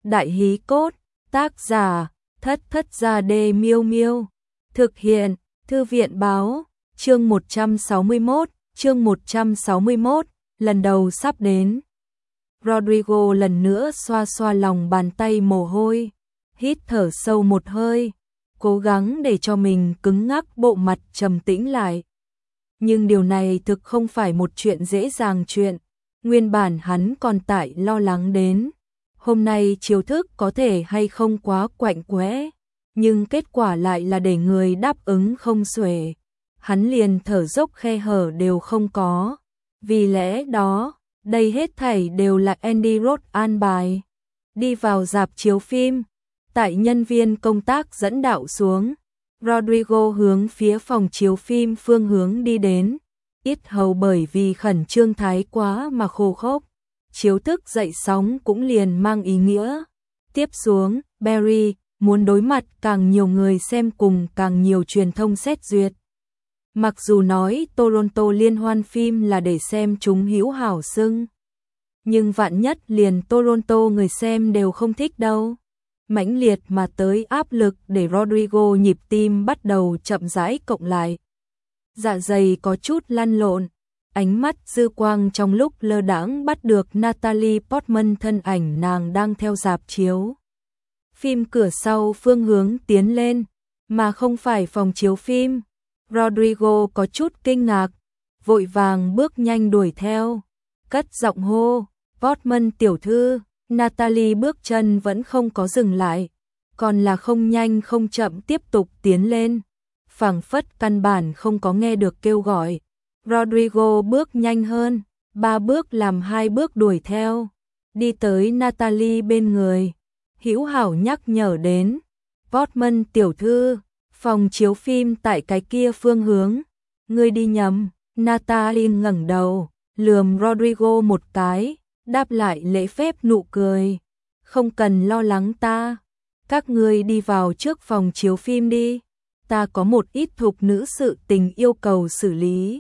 Đại hí cốt, tác giả, Thất Thất Gia Đê Miêu Miêu. Thực hiện, Thư viện báo, chương 161, lần đầu sắp đến. Rodrigo lần nữa xoa xoa lòng bàn tay mồ hôi, hít thở sâu một hơi, cố gắng để cho mình cứng ngắc bộ mặt trầm tĩnh lại. Nhưng điều này thực không phải một chuyện dễ dàng chuyện, nguyên bản hắn còn tại lo lắng đến. Hôm nay chiêu thức có thể hay không quá quạnh quẽ, nhưng kết quả lại là để người đáp ứng không xuể. Hắn liền thở dốc khe hở đều không có. Vì lẽ đó, đây hết thảy đều là Andy Roth an bài. Đi vào rạp chiếu phim, tại nhân viên công tác dẫn đạo xuống, Rodrigo hướng phía phòng chiếu phim phương hướng đi đến, ít hầu bởi vì khẩn trương thái quá mà khô khốc. Chiếu thức dậy sóng cũng liền mang ý nghĩa. Tiếp xuống, Barry muốn đối mặt càng nhiều người xem cùng càng nhiều truyền thông xét duyệt. Mặc dù nói Toronto liên hoan phim là để xem chúng hữu hảo xưng, nhưng vạn nhất liền Toronto người xem đều không thích đâu. Mãnh liệt mà tới áp lực để Rodrigo nhịp tim bắt đầu chậm rãi cộng lại. Dạ dày có chút lăn lộn, ánh mắt dư quang trong lúc lơ đãng bắt được Natalie Portman thân ảnh nàng đang theo rạp chiếu phim cửa sau phương hướng tiến lên, mà không phải phòng chiếu phim. Rodrigo có chút kinh ngạc, vội vàng bước nhanh đuổi theo, cất giọng hô, Portman tiểu thư. Natalie bước chân vẫn không có dừng lại, còn là không nhanh không chậm tiếp tục tiến lên, phảng phất căn bản không có nghe được kêu gọi. Rodrigo bước nhanh hơn, 3 bước làm 2 bước đuổi theo, đi tới Natalie bên người, hữu hảo nhắc nhở đến, Portman tiểu thư, phòng chiếu phim tại cái kia phương hướng, ngươi đi nhầm. Natalie ngẩng đầu, lườm Rodrigo một cái, đáp lại lễ phép nụ cười, không cần lo lắng ta, các ngươi đi vào trước phòng chiếu phim đi, ta có một ít thục nữ sự tình yêu cầu xử lý.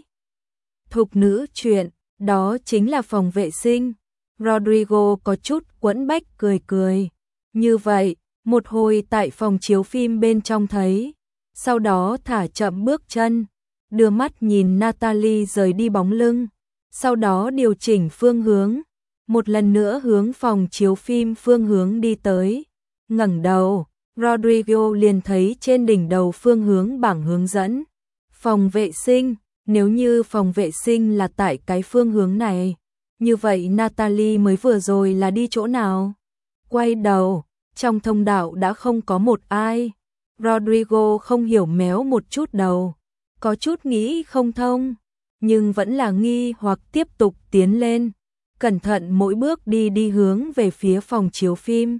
Thục nữ chuyện, đó chính là phòng vệ sinh. Rodrigo có chút quẫn bách cười cười. Như vậy, một hồi tại phòng chiếu phim bên trong thấy, sau đó thả chậm bước chân, đưa mắt nhìn Natalie rời đi bóng lưng, sau đó điều chỉnh phương hướng, một lần nữa hướng phòng chiếu phim phương hướng đi tới. Ngẩng đầu, Rodrigo liền thấy trên đỉnh đầu phương hướng bảng hướng dẫn. Phòng vệ sinh, nếu như phòng vệ sinh là tại cái phương hướng này, như vậy Natalie mới vừa rồi là đi chỗ nào? Quay đầu, trong thông đạo đã không có một ai. Rodrigo không hiểu méo một chút đầu, có chút nghĩ không thông, nhưng vẫn là nghi hoặc tiếp tục tiến lên, cẩn thận mỗi bước đi hướng về phía phòng chiếu phim.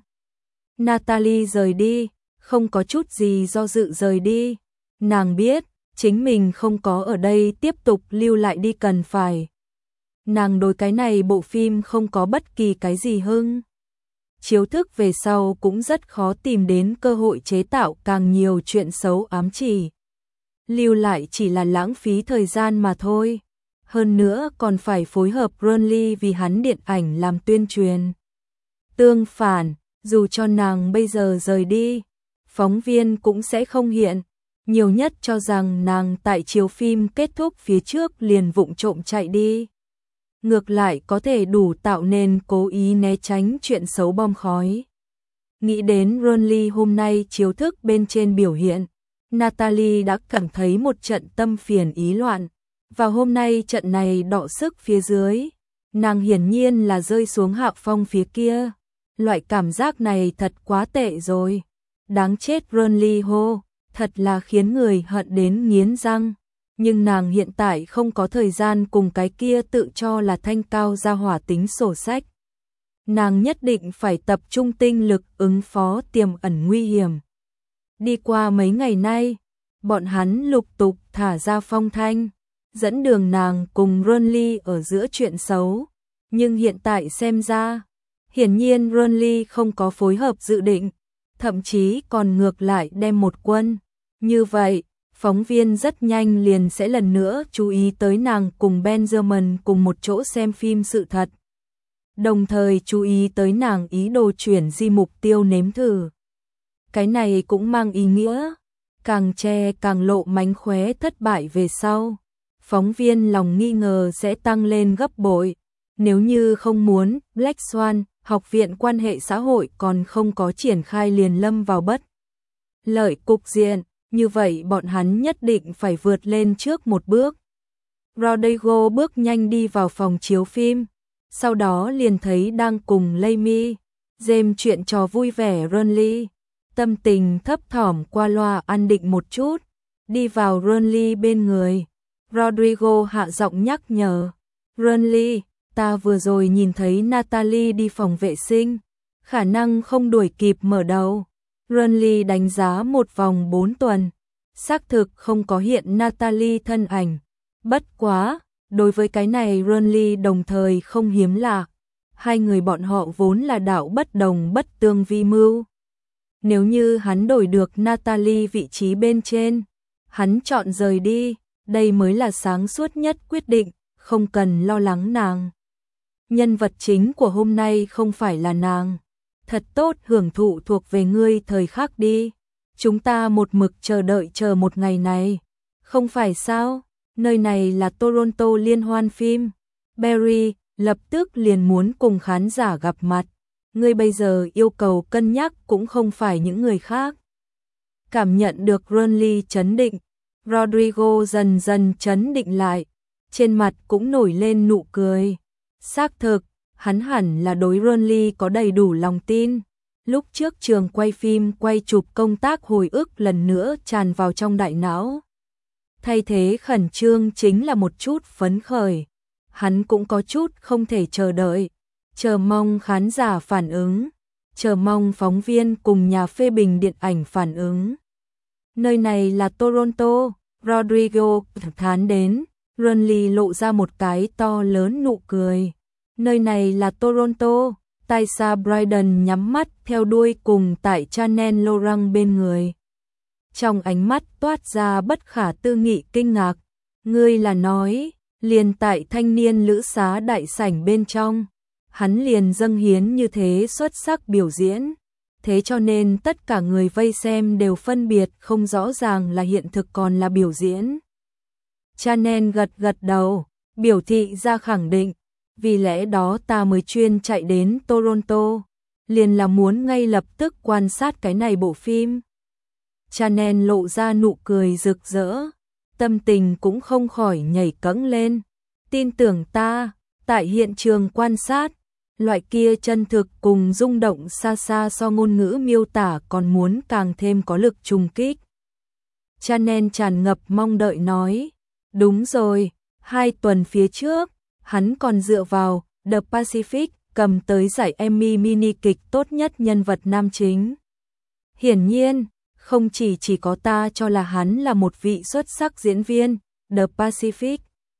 Natalie rời đi, không có chút gì do dự rời đi, nàng biết chính mình không có ở đây tiếp tục lưu lại đi cần phải. Nàng đối cái này bộ phim không có bất kỳ cái gì hưng. Chiếu thức về sau cũng rất khó tìm đến cơ hội chế tạo càng nhiều chuyện xấu ám chỉ. Lưu lại chỉ là lãng phí thời gian mà thôi. Hơn nữa còn phải phối hợp Burnley vì hắn điện ảnh làm tuyên truyền. Tương phản, dù cho nàng bây giờ rời đi, phóng viên cũng sẽ không hiện. Nhiều nhất cho rằng nàng tại chiếu phim kết thúc phía trước liền vụng trộm chạy đi. Ngược lại có thể đủ tạo nên cố ý né tránh chuyện xấu bom khói. Nghĩ đến Burnley hôm nay chiếu thức bên trên biểu hiện, Natalie đã cảm thấy một trận tâm phiền ý loạn. Và hôm nay trận này đọ sức phía dưới, nàng hiển nhiên là rơi xuống hạ phong phía kia. Loại cảm giác này thật quá tệ rồi. Đáng chết Burnley hô, thật là khiến người hận đến nghiến răng. Nhưng nàng hiện tại không có thời gian cùng cái kia tự cho là thanh cao gia hỏa tính sổ sách. Nàng nhất định phải tập trung tinh lực ứng phó tiềm ẩn nguy hiểm. Đi qua mấy ngày nay, bọn hắn lục tục thả ra phong thanh, dẫn đường nàng cùng Burnley ở giữa chuyện xấu. Nhưng hiện tại xem ra, hiển nhiên Burnley không có phối hợp dự định, thậm chí còn ngược lại đem một quân. Như vậy, phóng viên rất nhanh liền sẽ lần nữa chú ý tới nàng cùng Benjamin cùng một chỗ xem phim sự thật. đồng thời chú ý tới nàng ý đồ chuyển di mục tiêu nếm thử. Cái này cũng mang ý nghĩa, càng che càng lộ mánh khóe thất bại về sau. Phóng viên lòng nghi ngờ sẽ tăng lên gấp bội. Nếu như không muốn, Black Swan, học viện quan hệ xã hội còn không có triển khai liền lâm vào bất lợi cục diện, như vậy bọn hắn nhất định phải vượt lên trước một bước. Rodrigo bước nhanh đi vào phòng chiếu phim, sau đó liền thấy đang cùng Amy James chuyện trò vui vẻ Ronly, tâm tình thấp thỏm qua loa an định một chút, đi vào Ronly bên người. Rodrigo hạ giọng nhắc nhở, Ronly, ta vừa rồi nhìn thấy Natalie đi phòng vệ sinh, khả năng không đuổi kịp mở đầu. Ronly đánh giá một vòng 4 tuần, xác thực không có hiện Natalie thân ảnh. Bất quá, đối với cái này Ronly đồng thời không hiếm lạ. Hai người bọn họ vốn là đạo bất đồng bất tương vi mưu. Nếu như hắn đổi được Natalie vị trí bên trên, hắn chọn rời đi, đây mới là sáng suốt nhất quyết định, không cần lo lắng nàng. Nhân vật chính của hôm nay không phải là nàng. Thật tốt, hưởng thụ thuộc về ngươi thời khắc đi. Chúng ta một mực chờ đợi chờ một ngày này. Không phải sao? Nơi này là Toronto liên hoan phim. Barry lập tức liền muốn cùng khán giả gặp mặt. Ngươi bây giờ yêu cầu cân nhắc cũng không phải những người khác. Cảm nhận được Ronly chấn định, Rodrigo dần dần chấn định lại, trên mặt cũng nổi lên nụ cười. Xác thực, hắn hẳn là đối Ronly có đầy đủ lòng tin. Lúc trước trường quay phim quay chụp công tác hồi ức lần nữa tràn vào trong đại não. Thay thế khẩn trương chính là một chút phấn khởi. Hắn cũng có chút không thể chờ đợi, chờ mong khán giả phản ứng, chờ mong phóng viên cùng nhà phê bình điện ảnh phản ứng. Nơi này là Toronto, Rodrigo thán đến, Ronly lộ ra một cái to lớn nụ cười. Nơi này là Toronto, Taissa Bryden nhắm mắt theo đuôi cùng tại Chanel Laurent bên người. Trong ánh mắt toát ra bất khả tư nghị kinh ngạc, ngươi là nói, liền tại thanh niên lữ xá đại sảnh bên trong, hắn liền dâng hiến như thế xuất sắc biểu diễn, thế cho nên tất cả người vây xem đều phân biệt không rõ ràng là hiện thực còn là biểu diễn. Chanel gật gật đầu, biểu thị ra khẳng định, vì lẽ đó ta mới chuyên chạy đến Toronto, liền là muốn ngay lập tức quan sát cái này bộ phim. Chanel lộ ra nụ cười rực rỡ, tâm tình cũng không khỏi nhảy cẫng lên. Tin tưởng ta, tại hiện trường quan sát, loại kia chân thực cùng rung động xa xa so ngôn ngữ miêu tả còn muốn càng thêm có lực trùng kích. Chanel tràn ngập mong đợi nói, đúng rồi, 2 tuần phía trước, hắn còn dựa vào The Pacific cầm tới giải Emmy mini kịch tốt nhất nhân vật nam chính. Hiển nhiên, không chỉ có ta cho là hắn là một vị xuất sắc diễn viên, The Pacific.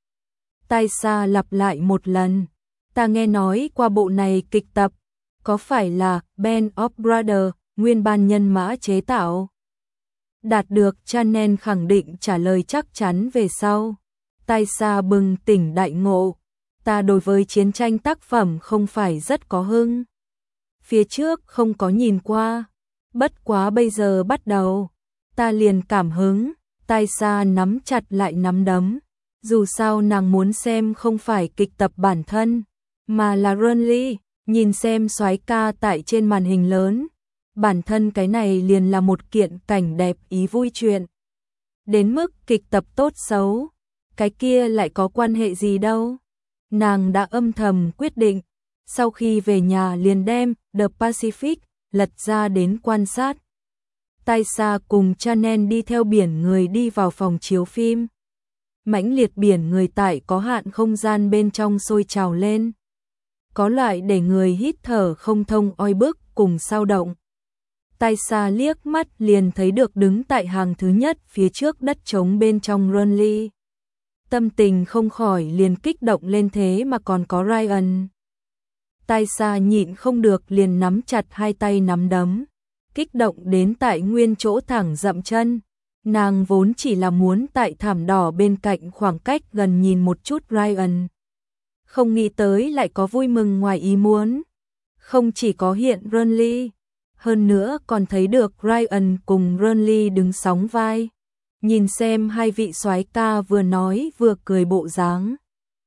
Taissa lặp lại một lần, ta nghe nói qua bộ này kịch tập, có phải là Band of Brothers, nguyên ban nhân mã chế tạo? Đạt được Chanel khẳng định trả lời chắc chắn về sau. Taissa bừng tỉnh đại ngộ, ta đối với chiến tranh tác phẩm không phải rất có hứng. Phía trước không có nhìn qua, bất quá bây giờ bắt đầu, ta liền cảm hứng. Taissa nắm chặt lại nắm đấm, dù sao nàng muốn xem không phải kịch tập bản thân, mà là Ronly, nhìn xem soái ca tại trên màn hình lớn. Bản thân cái này liền là một kiện cảnh đẹp ý vui chuyện. Đến mức kịch tập tốt xấu, cái kia lại có quan hệ gì đâu. Nàng đã âm thầm quyết định, sau khi về nhà liền đem The Pacific lật ra đến quan sát. Taissa cùng Chanel đi theo biển người đi vào phòng chiếu phim. Mãnh liệt biển người tại có hạn không gian bên trong sôi trào lên. Có loại để người hít thở không thông oi bức cùng sao động. Taissa liếc mắt liền thấy được đứng tại hàng thứ nhất phía trước đất trống bên trong Ronly. Tâm tình không khỏi liền kích động lên, thế mà còn có Ryan. Taissa nhịn không được liền nắm chặt hai tay nắm đấm, kích động đến tại nguyên chỗ thẳng dậm chân. Nàng vốn chỉ là muốn tại thảm đỏ bên cạnh khoảng cách gần nhìn một chút Ryan. Không nghĩ tới lại có vui mừng ngoài ý muốn. Không chỉ có hiện Renly, hơn nữa còn thấy được Ryan cùng Renly đứng sóng vai. Nhìn xem hai vị soái ca vừa nói vừa cười bộ dáng.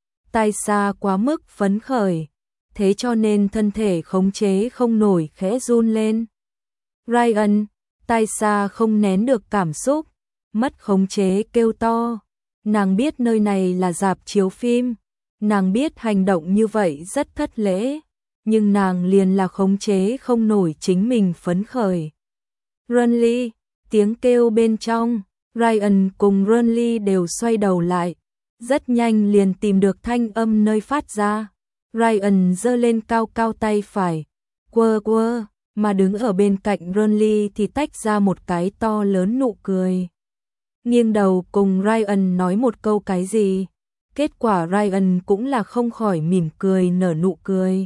Taisa quá mức phấn khởi, thế cho nên thân thể khống chế không nổi khẽ run lên. Ryan, Taisa không nén được cảm xúc, mất khống chế kêu to. Nàng biết nơi này là rạp chiếu phim, nàng biết hành động như vậy rất thất lễ, nhưng nàng liền là khống chế không nổi chính mình phấn khởi. Renly, tiếng kêu bên trong, Ryan cùng Renly đều xoay đầu lại, rất nhanh liền tìm được thanh âm nơi phát ra. Ryan giơ lên cao cao tay phải, quơ quơ, mà đứng ở bên cạnh Renly thì tách ra một cái to lớn nụ cười. Nghiêng đầu cùng Ryan nói một câu cái gì, kết quả Ryan cũng là không khỏi mỉm cười nở nụ cười.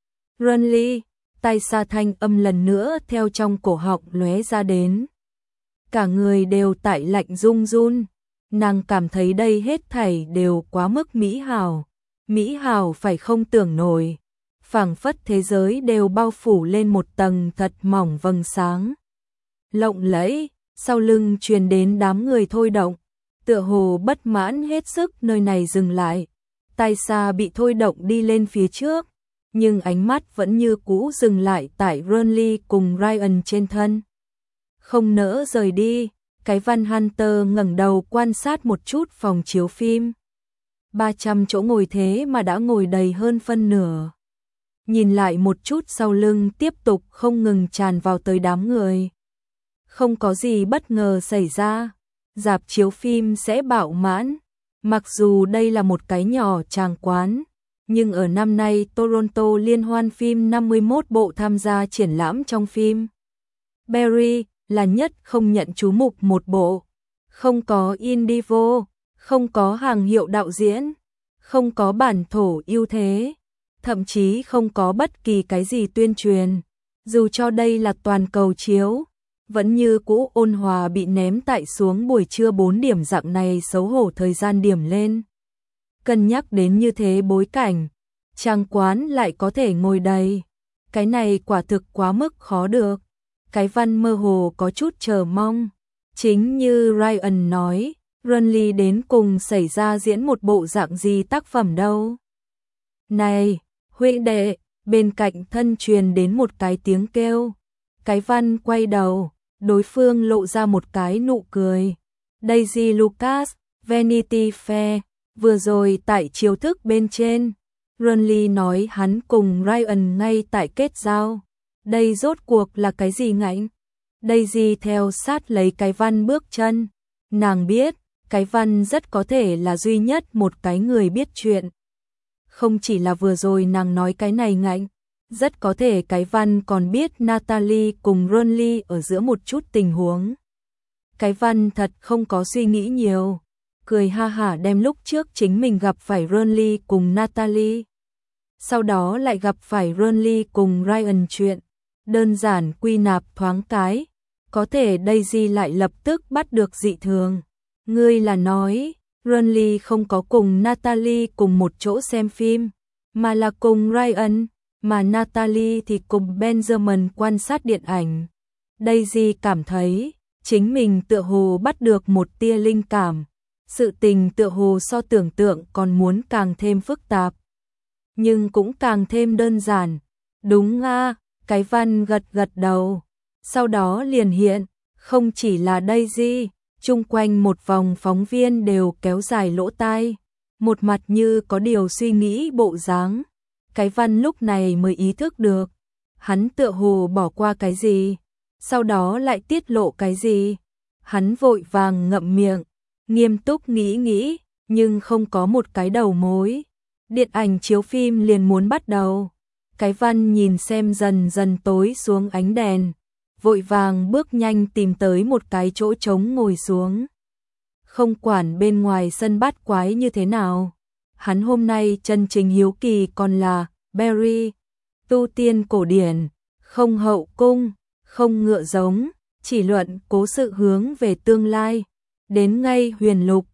Renly, Taisa thanh âm lần nữa theo trong cổ họng lóe ra đến. Cả người đều tại lạnh run run, nàng cảm thấy đây hết thảy đều quá mức mỹ hảo. Mỹ hảo phải không tưởng nổi, phảng phất thế giới đều bao phủ lên một tầng thật mỏng vầng sáng. Lộng lẫy, sau lưng truyền đến đám người thôi động, tựa hồ bất mãn hết sức nơi này dừng lại. Taisa bị thôi động đi lên phía trước, nhưng ánh mắt vẫn như cũ dừng lại tại Renly cùng Ryan trên thân. Không nỡ rời đi, cái Văn Hunter ngẩng đầu quan sát một chút phòng chiếu phim. 300 chỗ ngồi thế mà đã ngồi đầy hơn phân nửa. Nhìn lại một chút sau lưng tiếp tục không ngừng tràn vào tới đám người. Không có gì bất ngờ xảy ra, rạp chiếu phim sẽ bạo mãn. Mặc dù đây là một cái nhỏ tràng quán, nhưng ở năm nay Toronto liên hoan phim 51 bộ tham gia triển lãm trong phim. Barry là nhất không nhận chú mục một bộ, không có Indivo, không có hàng hiệu đạo diễn, không có bản thổ ưu thế, thậm chí không có bất kỳ cái gì tuyên truyền. Dù cho đây là toàn cầu chiếu, vẫn như cũ ôn hòa bị ném tại xuống buổi trưa 4 điểm dạng này xấu hổ thời gian điểm lên. Cân nhắc đến như thế bối cảnh, trang quán lại có thể ngồi đầy. Cái này quả thực quá mức khó được. Cái Văn mơ hồ có chút chờ mong. Chính như Ryan nói, Renly đến cùng xảy ra diễn một bộ dạng gì tác phẩm đâu. Này, huynh đệ, bên cạnh thân truyền đến một cái tiếng kêu. Cái Văn quay đầu, đối phương lộ ra một cái nụ cười. Daisy Lucas, Vanity Fair, vừa rồi tại chiếu thức bên trên. Renly nói hắn cùng Ryan ngay tại kết giao. Đây rốt cuộc là cái gì ngạnh? Daisy theo sát lấy cái Văn bước chân. Nàng biết, cái Văn rất có thể là duy nhất một cái người biết chuyện. Không chỉ là vừa rồi nàng nói cái này ngạnh, rất có thể cái Văn còn biết Natalie cùng Renly ở giữa một chút tình huống. Cái Văn thật không có suy nghĩ nhiều, cười ha hả đem lúc trước chính mình gặp phải Renly cùng Natalie, sau đó lại gặp phải Renly cùng Ryan chuyện, đơn giản quy nạp thoáng cái, có thể Daisy lại lập tức bắt được dị thường. Ngươi là nói, Renly không có cùng Natalie cùng một chỗ xem phim, mà là cùng Ryan, mà Natalie thì cùng Benjamin quan sát điện ảnh. Daisy cảm thấy, chính mình tựa hồ bắt được một tia linh cảm, sự tình tựa hồ so tưởng tượng còn muốn càng thêm phức tạp, nhưng cũng càng thêm đơn giản. Đúng a, cái Văn gật gật đầu, sau đó liền hiện, không chỉ là Daisy, chung quanh một vòng phóng viên đều kéo dài lỗ tai, một mặt như có điều suy nghĩ bộ dáng. Cái Văn lúc này mới ý thức được, hắn tựa hồ bỏ qua cái gì, sau đó lại tiết lộ cái gì. Hắn vội vàng ngậm miệng, nghiêm túc nghĩ, nhưng không có một cái đầu mối. Điện ảnh chiếu phim liền muốn bắt đầu. Cái Văn nhìn xem dần dần tối xuống ánh đèn, vội vàng bước nhanh tìm tới một cái chỗ trống ngồi xuống. Không quản bên ngoài sân bát quái như thế nào, hắn hôm nay chân chính hiếu kỳ còn là Barry, tu tiên cổ điển, không hậu cung, không ngựa giống, chỉ luận cố sự hướng về tương lai, đến ngay huyền lục,